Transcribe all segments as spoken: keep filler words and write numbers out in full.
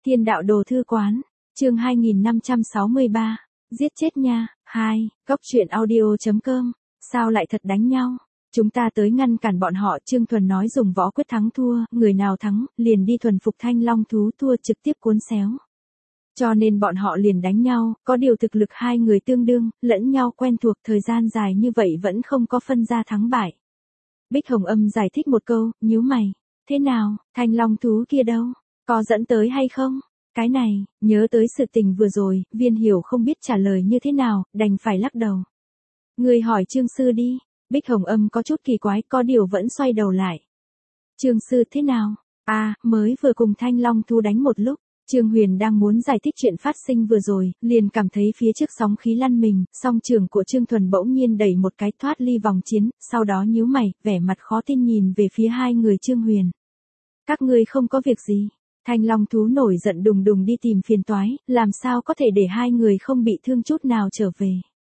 Thiên đạo đồ thư quán, chương hai nghìn năm trăm sáu mươi ba, giết chết nha, hai, góc truyện audio chấm com, sao lại thật đánh nhau? Chúng ta tới ngăn cản bọn họ. Trương Thuần nói dùng võ quyết thắng thua, người nào thắng, liền đi thuần phục thanh long thú, thua trực tiếp cuốn xéo. Cho nên bọn họ liền đánh nhau, có điều thực lực hai người tương đương, lẫn nhau quen thuộc thời gian dài như vậy vẫn không có phân ra thắng bại. Bích Hồng Âm giải thích một câu, nhíu mày, thế nào, thanh long thú kia đâu, có dẫn tới hay không? Cái này, nhớ tới sự tình vừa rồi, Viên Hiểu không biết trả lời như thế nào, đành phải lắc đầu. Người hỏi Trương Sư đi. Bích Hồng Âm có chút kỳ quái, có điều vẫn xoay đầu lại. Trương Sư thế nào? À, mới vừa cùng thanh long thú đánh một lúc. Trương Huyền đang muốn giải thích chuyện phát sinh vừa rồi, liền cảm thấy phía trước sóng khí lăn mình, song trường của Trương Thuần bỗng nhiên đẩy một cái thoát ly vòng chiến, sau đó nhíu mày, vẻ mặt khó tin nhìn về phía hai người Trương Huyền. Các ngươi không có việc gì? Thanh long thú nổi giận đùng đùng đi tìm phiền toái, làm sao có thể để hai người không bị thương chút nào trở về?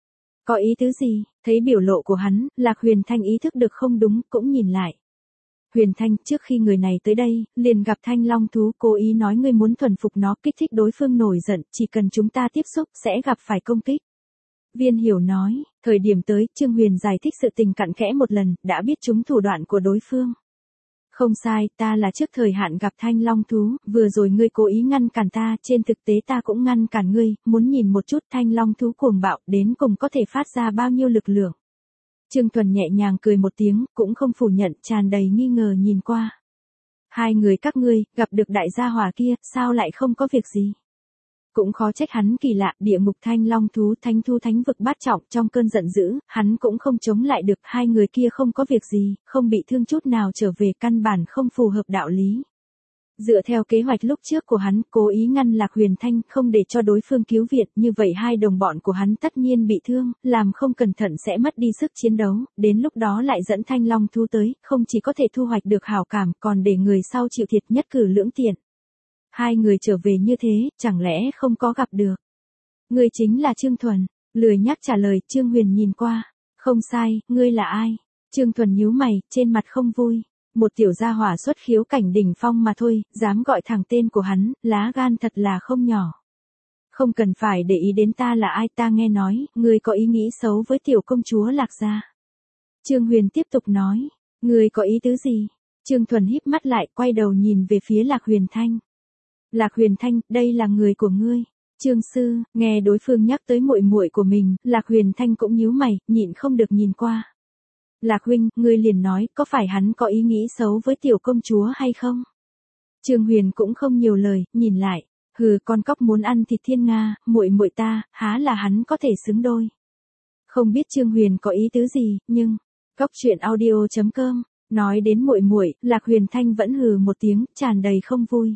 Có ý tứ gì? Thấy biểu lộ của hắn, Lạc Huyền Thanh ý thức được không đúng, cũng nhìn lại. Huyền Thanh, trước khi người này tới đây, liền gặp thanh long thú, cố ý nói ngươi muốn thuần phục nó, kích thích đối phương nổi giận, chỉ cần chúng ta tiếp xúc, sẽ gặp phải công kích. Viên Hiểu nói, thời điểm tới, Trương Huyền giải thích sự tình cặn kẽ một lần, đã biết chúng thủ đoạn của đối phương. Không sai, ta là trước thời hạn gặp thanh long thú, vừa rồi ngươi cố ý ngăn cản ta, trên thực tế ta cũng ngăn cản ngươi, muốn nhìn một chút thanh long thú cuồng bạo, đến cùng có thể phát ra bao nhiêu lực lượng. Trương Thuần nhẹ nhàng cười một tiếng, cũng không phủ nhận, tràn đầy nghi ngờ nhìn qua. Hai người các ngươi, gặp được đại gia hỏa kia, sao lại không có việc gì? Cũng khó trách hắn kỳ lạ, địa ngục thanh long thú, thánh thu thánh vực bát trọng, trong cơn giận dữ, hắn cũng không chống lại được, hai người kia không có việc gì, không bị thương chút nào trở về, căn bản không phù hợp đạo lý. Dựa theo kế hoạch lúc trước của hắn, cố ý ngăn Lạc Huyền Thanh, không để cho đối phương cứu viện, như vậy hai đồng bọn của hắn tất nhiên bị thương, làm không cẩn thận sẽ mất đi sức chiến đấu, đến lúc đó lại dẫn thanh long thú tới, không chỉ có thể thu hoạch được hảo cảm, còn để người sau chịu thiệt, nhất cử lưỡng tiện. Hai người trở về như thế, chẳng lẽ không có gặp được? Ngươi chính là Trương Thuần, lười nhác trả lời. Trương Huyền nhìn qua, không sai, ngươi là ai? Trương Thuần nhíu mày, trên mặt không vui. Một tiểu gia hỏa xuất khiếu cảnh đỉnh phong mà thôi, dám gọi thẳng tên của hắn, lá gan thật là không nhỏ. Không cần phải để ý đến ta là ai, ta nghe nói, ngươi có ý nghĩ xấu với tiểu công chúa Lạc gia. Trương Huyền tiếp tục nói, ngươi có ý tứ gì? Trương Thuần híp mắt lại, quay đầu nhìn về phía Lạc Huyền Thanh. Lạc Huyền Thanh, đây là người của ngươi. Trương Sư, nghe đối phương nhắc tới muội muội của mình, Lạc Huyền Thanh cũng nhíu mày, nhịn không được nhìn qua. Lạc huynh, ngươi liền nói, có phải hắn có ý nghĩ xấu với tiểu công chúa hay không? Trương Huyền cũng không nhiều lời, nhìn lại, hừ, con cóc muốn ăn thịt thiên nga, muội muội ta, há là hắn có thể xứng đôi. Không biết Trương Huyền có ý tứ gì, nhưng góc truyện audio chấm com, nói đến muội muội, Lạc Huyền Thanh vẫn hừ một tiếng, tràn đầy không vui.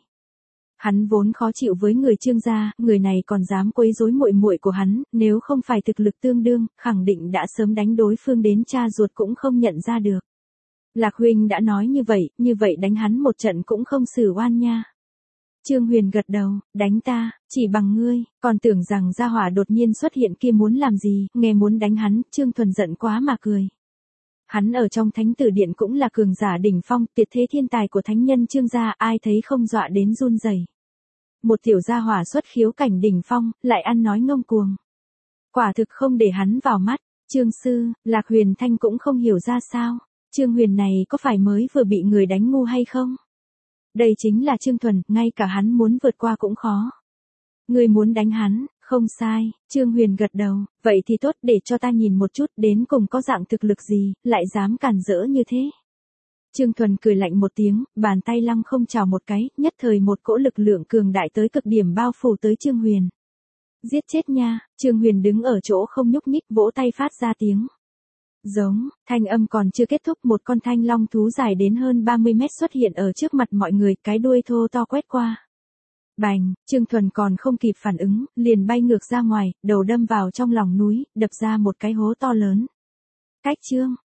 Hắn vốn khó chịu với người Trương gia, người này còn dám quấy rối muội muội của hắn, nếu không phải thực lực tương đương, khẳng định đã sớm đánh đối phương đến cha ruột cũng không nhận ra được. Lạc huynh đã nói như vậy, như vậy đánh hắn một trận cũng không xử oan nha. Trương Huyền gật đầu, đánh ta, chỉ bằng ngươi, còn tưởng rằng gia hỏa đột nhiên xuất hiện kia muốn làm gì, nghe muốn đánh hắn, Trương Thuần giận quá mà cười. Hắn ở trong thánh tử điện cũng là cường giả đỉnh phong, tuyệt thế thiên tài của thánh nhân Trương gia, ai thấy không dọa đến run rẩy. Một tiểu gia hỏa xuất khiếu cảnh đỉnh phong, lại ăn nói ngông cuồng. Quả thực không để hắn vào mắt. Trương Sư, Lạc Huyền Thanh cũng không hiểu ra sao. Trương Huyền này có phải mới vừa bị người đánh ngu hay không? Đây chính là Trương Thuần, ngay cả hắn muốn vượt qua cũng khó. Ngươi muốn đánh hắn, không sai. Trương Huyền gật đầu, vậy thì tốt, để cho ta nhìn một chút đến cùng có dạng thực lực gì, lại dám cản rỡ như thế. Trương Thuần cười lạnh một tiếng, bàn tay lăng không chào một cái, nhất thời một cỗ lực lượng cường đại tới cực điểm bao phủ tới Trương Huyền. Giết chết nha. Trương Huyền đứng ở chỗ không nhúc nhích, vỗ tay phát ra tiếng. Giống, thanh âm còn chưa kết thúc, một con thanh long thú dài đến hơn ba mươi mét xuất hiện ở trước mặt mọi người, cái đuôi thô to quét qua. Bành, Trương Thuần còn không kịp phản ứng, liền bay ngược ra ngoài, đầu đâm vào trong lòng núi, đập ra một cái hố to lớn. Cách Trương,